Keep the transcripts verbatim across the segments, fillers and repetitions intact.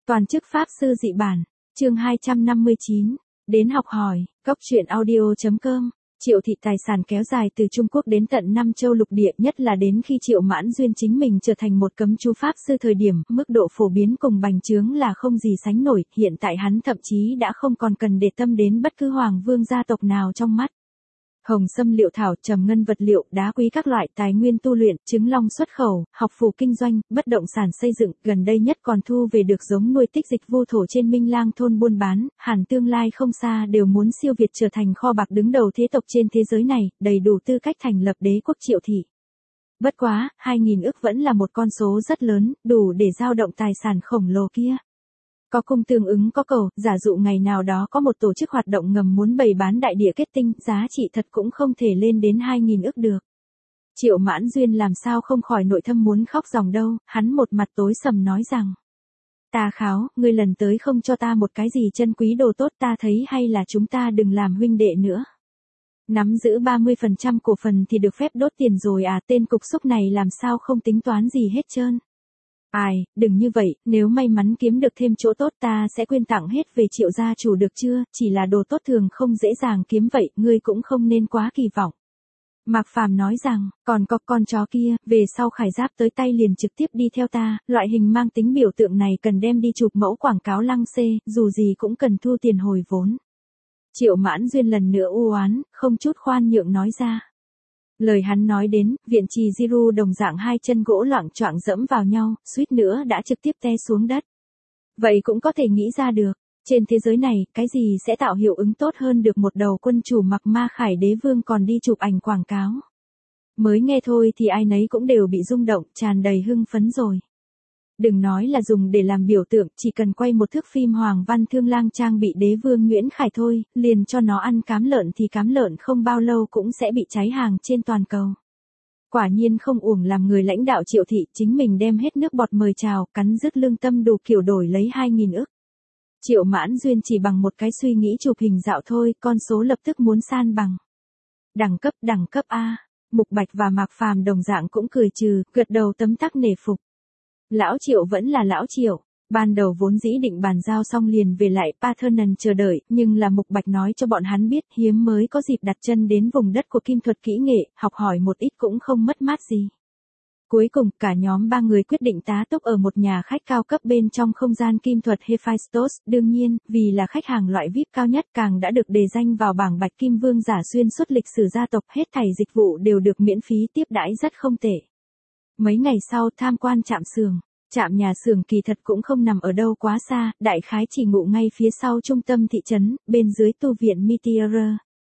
Toàn chức Pháp sư dị bản, chương hai trăm năm mươi chín, đến học hỏi, Cốc truyện audio chấm com. Triệu thị tài sản kéo dài từ Trung Quốc đến tận năm châu lục địa, nhất là đến khi Triệu Mãn Duyên chính mình trở thành một cấm chú Pháp sư thời điểm, mức độ phổ biến cùng bành trướng là không gì sánh nổi, hiện tại hắn thậm chí đã không còn cần để tâm đến bất cứ hoàng vương gia tộc nào trong mắt. Hồng sâm liệu thảo, trầm ngân vật liệu, đá quý các loại tài nguyên tu luyện, trứng long xuất khẩu, học phù kinh doanh, bất động sản xây dựng, gần đây nhất còn thu về được giống nuôi tích dịch vô thổ trên Minh Lang thôn buôn bán, hẳn tương lai không xa đều muốn siêu việt trở thành kho bạc đứng đầu thế tộc trên thế giới này, đầy đủ tư cách thành lập đế quốc Triệu thị. Bất quá, hai nghìn ức vẫn là một con số rất lớn, đủ để dao động tài sản khổng lồ kia. Có cung tương ứng có cầu, giả dụ ngày nào đó có một tổ chức hoạt động ngầm muốn bày bán đại địa kết tinh, giá trị thật cũng không thể lên đến hai nghìn ức được. Triệu Mãn Duyên làm sao không khỏi nội thâm muốn khóc ròng đâu, hắn một mặt tối sầm nói rằng. Ta kháo, ngươi lần tới không cho ta một cái gì chân quý đồ tốt, ta thấy hay là chúng ta đừng làm huynh đệ nữa. Nắm giữ ba mươi phần trăm cổ phần thì được phép đốt tiền rồi à, tên cục xúc này làm sao không tính toán gì hết trơn. Ai, đừng như vậy, nếu may mắn kiếm được thêm chỗ tốt ta sẽ quyên tặng hết về Triệu gia chủ được chưa, chỉ là đồ tốt thường không dễ dàng kiếm vậy, ngươi cũng không nên quá kỳ vọng. Mạc Phàm nói rằng, còn có con chó kia, về sau khải giáp tới tay liền trực tiếp đi theo ta, loại hình mang tính biểu tượng này cần đem đi chụp mẫu quảng cáo lăng xê, dù gì cũng cần thu tiền hồi vốn. Triệu Mãn Duyên lần nữa u oán, không chút khoan nhượng nói ra. Lời hắn nói đến, viện trì Jiru đồng dạng hai chân gỗ loạng choạng dẫm vào nhau, suýt nữa đã trực tiếp té xuống đất. Vậy cũng có thể nghĩ ra được, trên thế giới này, cái gì sẽ tạo hiệu ứng tốt hơn được một đầu quân chủ mặc ma khải đế vương còn đi chụp ảnh quảng cáo. Mới nghe thôi thì ai nấy cũng đều bị rung động, tràn đầy hưng phấn rồi. Đừng nói là dùng để làm biểu tượng, chỉ cần quay một thước phim Hoàng Văn Thương Lang trang bị đế vương Nguyễn Khải thôi, liền cho nó ăn cám lợn thì cám lợn không bao lâu cũng sẽ bị cháy hàng trên toàn cầu. Quả nhiên không uổng làm người lãnh đạo Triệu thị, chính mình đem hết nước bọt mời chào, cắn rứt lương tâm đủ kiểu đổi lấy hai nghìn ức. Triệu Mãn Duyên chỉ bằng một cái suy nghĩ chụp hình dạo thôi, con số lập tức muốn san bằng. Đẳng cấp, đẳng cấp A, Mục Bạch và Mạc Phàm đồng dạng cũng cười trừ, gật đầu tấm tắc nể phục. Lão Triệu vẫn là lão Triệu, ban đầu vốn dĩ định bàn giao xong liền về lại Parthenon chờ đợi, nhưng là Mục Bạch nói cho bọn hắn biết hiếm mới có dịp đặt chân đến vùng đất của kim thuật kỹ nghệ, học hỏi một ít cũng không mất mát gì. Cuối cùng, cả nhóm ba người quyết định tá túc ở một nhà khách cao cấp bên trong không gian kim thuật Hephaistos, đương nhiên, vì là khách hàng loại vi ai pi cao nhất càng đã được đề danh vào bảng Bạch Kim Vương giả xuyên suốt lịch sử gia tộc, hết thảy dịch vụ đều được miễn phí tiếp đãi rất không tệ. Mấy ngày sau tham quan trạm xưởng, trạm nhà xưởng kỳ thật cũng không nằm ở đâu quá xa, đại khái chỉ ngụ ngay phía sau trung tâm thị trấn, bên dưới tu viện Meteor.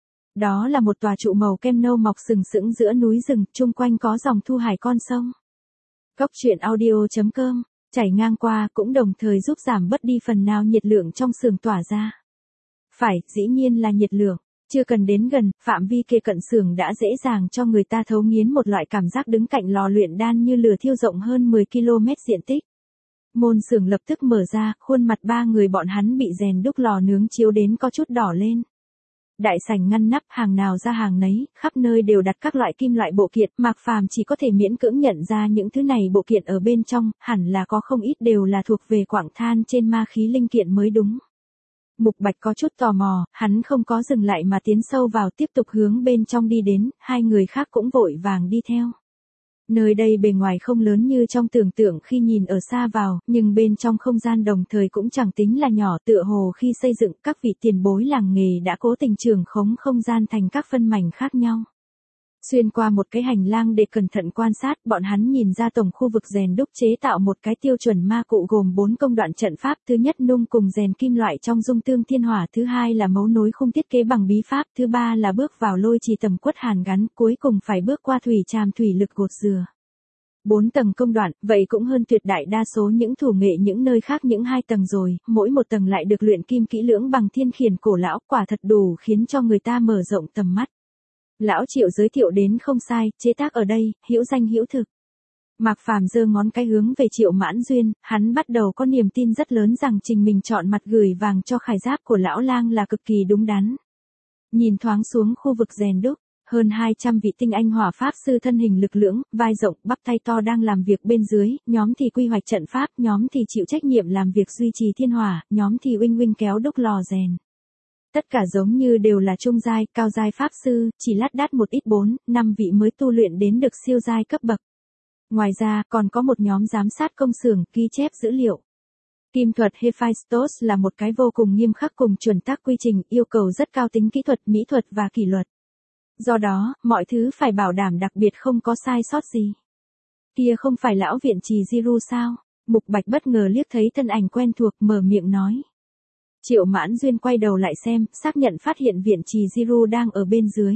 Đó là một tòa trụ màu kem nâu mọc sừng sững giữa núi rừng, chung quanh có dòng thu hải con sông. Cốc truyện audio chấm com, chảy ngang qua cũng đồng thời giúp giảm bớt đi phần nào nhiệt lượng trong xưởng tỏa ra. Phải, dĩ nhiên là nhiệt lượng. Chưa cần đến gần, phạm vi kề cận xưởng đã dễ dàng cho người ta thấu nghiến một loại cảm giác đứng cạnh lò luyện đan như lửa thiêu rộng hơn mười ki lô mét diện tích. Môn xưởng lập tức mở ra, khuôn mặt ba người bọn hắn bị rèn đúc lò nướng chiếu đến có chút đỏ lên. Đại sảnh ngăn nắp, hàng nào ra hàng nấy, khắp nơi đều đặt các loại kim loại bộ kiện, Mạc Phàm chỉ có thể miễn cưỡng nhận ra những thứ này bộ kiện ở bên trong, hẳn là có không ít đều là thuộc về quặng than trên ma khí linh kiện mới đúng. Mục Bạch có chút tò mò, hắn không có dừng lại mà tiến sâu vào tiếp tục hướng bên trong đi đến, hai người khác cũng vội vàng đi theo. Nơi đây bề ngoài không lớn như trong tưởng tượng khi nhìn ở xa vào, nhưng bên trong không gian đồng thời cũng chẳng tính là nhỏ, tựa hồ khi xây dựng các vị tiền bối làng nghề đã cố tình trưởng khống không gian thành các phân mảnh khác nhau. Xuyên qua một cái hành lang để cẩn thận quan sát, bọn hắn nhìn ra tổng khu vực rèn đúc chế tạo một cái tiêu chuẩn ma cụ gồm bốn công đoạn trận pháp, thứ nhất nung cùng rèn kim loại trong dung tương thiên hỏa, thứ hai là mấu nối khung thiết kế bằng bí pháp, thứ ba là bước vào lôi trì tầm quất hàn gắn, cuối cùng phải bước qua thủy tràm thủy lực gột dừa. Bốn tầng công đoạn, vậy cũng hơn tuyệt đại đa số những thủ nghệ những nơi khác những hai tầng rồi, mỗi một tầng lại được luyện kim kỹ lưỡng bằng thiên khiển cổ lão, quả thật đủ khiến cho người ta mở rộng tầm mắt. Lão Triệu giới thiệu đến không sai, chế tác ở đây, hữu danh hữu thực. Mạc Phàm giơ ngón cái hướng về Triệu Mãn Duyên, hắn bắt đầu có niềm tin rất lớn rằng trình mình chọn mặt gửi vàng cho khải giáp của lão lang là cực kỳ đúng đắn. Nhìn thoáng xuống khu vực rèn đúc, Hơn hai trăm vị tinh anh hỏa pháp sư thân hình lực lưỡng, vai rộng, bắp tay to đang làm việc bên dưới, nhóm thì quy hoạch trận pháp, nhóm thì chịu trách nhiệm làm việc duy trì thiên hỏa, nhóm thì uinh uinh kéo đúc lò rèn. Tất cả giống như đều là trung giai, cao giai pháp sư, chỉ lát đát một ít bốn, năm vị mới tu luyện đến được siêu giai cấp bậc. Ngoài ra, còn có một nhóm giám sát công xưởng, ghi chép dữ liệu. Kim thuật Hephaistos là một cái vô cùng nghiêm khắc cùng chuẩn tắc quy trình, yêu cầu rất cao tính kỹ thuật, mỹ thuật và kỷ luật. Do đó, mọi thứ phải bảo đảm đặc biệt không có sai sót gì. Kia không phải lão viện trì Giru sao? Mục Bạch bất ngờ liếc thấy thân ảnh quen thuộc, mở miệng nói. Triệu Mãn Duyên quay đầu lại xem, xác nhận phát hiện viện trì Giru đang ở bên dưới.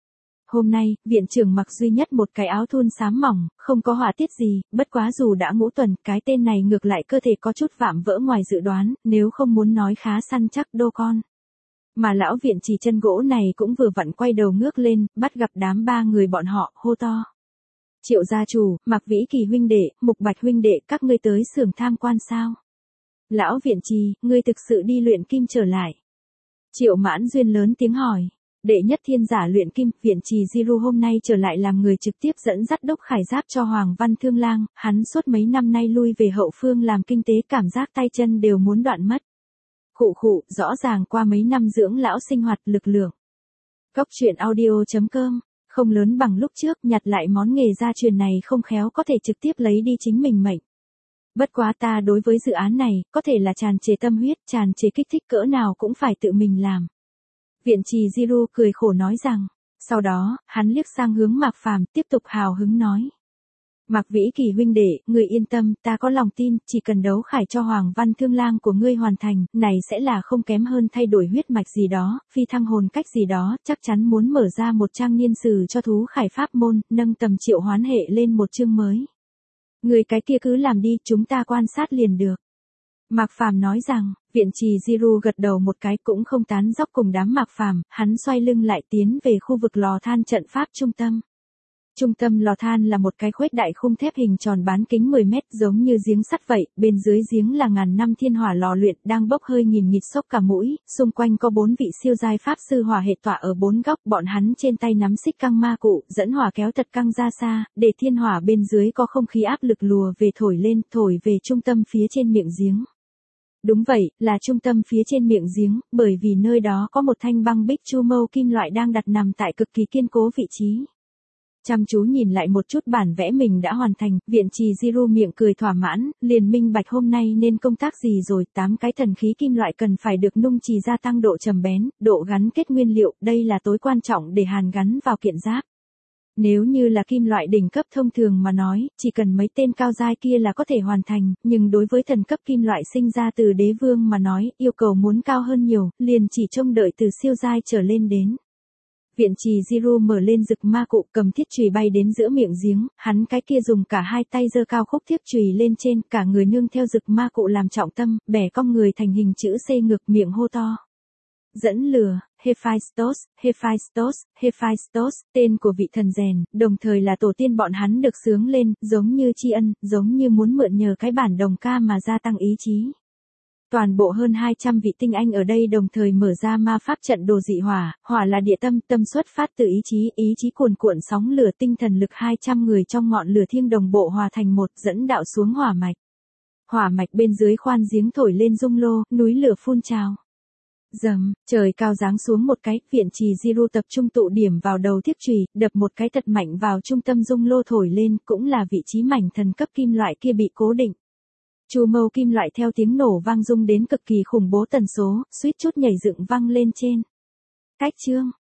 Hôm nay, viện trưởng mặc duy nhất một cái áo thun xám mỏng, không có họa tiết gì, bất quá dù đã ngũ tuần, cái tên này ngược lại cơ thể có chút vạm vỡ ngoài dự đoán, nếu không muốn nói khá săn chắc đô con. Mà lão viện trì chân gỗ này cũng vừa vặn quay đầu ngước lên, bắt gặp đám ba người bọn họ, hô to. Triệu gia chủ, Mạc Vĩ Kỳ huynh đệ, Mục Bạch huynh đệ, các ngươi tới xưởng tham quan sao? Lão viện trì, ngươi thực sự đi luyện kim trở lại. Triệu Mãn Duyên lớn tiếng hỏi. Đệ nhất thiên giả luyện kim, viện trì Giru hôm nay trở lại làm người trực tiếp dẫn dắt đốc khải giáp cho Hoàng Văn Thương Lang, hắn suốt mấy năm nay lui về hậu phương làm kinh tế, cảm giác tay chân đều muốn đoạn mất. Khụ khụ, rõ ràng qua mấy năm dưỡng lão sinh hoạt lực lượng. Cốc truyện audio chấm com, không lớn bằng lúc trước, nhặt lại món nghề gia truyền này không khéo có thể trực tiếp lấy đi chính mình mệnh. Bất quá ta đối với dự án này, có thể là tràn trề tâm huyết, tràn trề kích thích cỡ nào cũng phải tự mình làm. Viện trì Giru cười khổ nói rằng, sau đó, hắn liếc sang hướng Mạc Phàm, tiếp tục hào hứng nói. Mạc Vĩ Kỳ huynh đệ, ngươi yên tâm, ta có lòng tin, chỉ cần đấu khải cho Hoàng Văn Thương Lang của ngươi hoàn thành, này sẽ là không kém hơn thay đổi huyết mạch gì đó, phi thăng hồn cách gì đó, chắc chắn muốn mở ra một trang niên sử cho thú khải pháp môn, nâng tầm triệu hoán hệ lên một chương mới. Người cái kia cứ làm đi, chúng ta quan sát liền được. Mạc Phàm nói rằng, viện trì Giru gật đầu một cái cũng không tán dóc cùng đám Mạc Phàm, hắn xoay lưng lại tiến về khu vực lò than trận pháp trung tâm. Trung tâm lò than là một cái khuếch đại khung thép hình tròn bán kính mười mét giống như giếng sắt vậy, bên dưới giếng là ngàn năm thiên hỏa lò luyện đang bốc hơi nghìn nghịt sốc cả mũi, xung quanh có bốn vị siêu giai pháp sư hỏa hệ tọa ở bốn góc, bọn hắn trên tay nắm xích căng ma cụ, dẫn hỏa kéo tật căng ra xa, để thiên hỏa bên dưới có không khí áp lực lùa về thổi lên, thổi về trung tâm phía trên miệng giếng. Đúng vậy, là trung tâm phía trên miệng giếng, bởi vì nơi đó có một thanh băng bích chu mâu kim loại đang đặt nằm tại cực kỳ kiên cố vị trí. Chăm chú nhìn lại một chút bản vẽ mình đã hoàn thành, viện trì Giru miệng cười thỏa mãn, liền minh bạch hôm nay nên công tác gì rồi, tám cái thần khí kim loại cần phải được nung chì gia tăng độ trầm bén, độ gắn kết nguyên liệu, đây là tối quan trọng để hàn gắn vào kiện giáp. Nếu như là kim loại đỉnh cấp thông thường mà nói, chỉ cần mấy tên cao giai kia là có thể hoàn thành, nhưng đối với thần cấp kim loại sinh ra từ đế vương mà nói, yêu cầu muốn cao hơn nhiều, liền chỉ trông đợi từ siêu giai trở lên đến. Viện trì Giru mở lên rực ma cụ, cầm thiết chùy bay đến giữa miệng giếng, hắn cái kia dùng cả hai tay giơ cao khúc thiết chùy lên trên, cả người nương theo rực ma cụ làm trọng tâm, bẻ cong người thành hình chữ C ngược, miệng hô to. Dẫn lừa, Hephaistos, Hephaistos, Hephaistos, tên của vị thần rèn, đồng thời là tổ tiên bọn hắn được sướng lên, giống như tri ân, giống như muốn mượn nhờ cái bản đồng ca mà gia tăng ý chí. Toàn bộ hơn hai trăm vị tinh anh ở đây đồng thời mở ra ma pháp trận đồ dị hỏa, hỏa là địa tâm, tâm xuất phát từ ý chí, ý chí cuồn cuộn sóng lửa, tinh thần lực hai trăm người trong ngọn lửa thiêng đồng bộ hòa thành một, dẫn đạo xuống hỏa mạch. Hỏa mạch bên dưới khoan giếng thổi lên rung lô, núi lửa phun trào. Dầm, trời cao giáng xuống một cái, viện trì Giru tập trung tụ điểm vào đầu thiết chùy, đập một cái thật mạnh vào trung tâm rung lô thổi lên, cũng là vị trí mảnh thần cấp kim loại kia bị cố định. Chu mâu kim loại theo tiếng nổ vang rung đến cực kỳ khủng bố tần số, suýt chút nhảy dựng văng lên trên. Cách chương,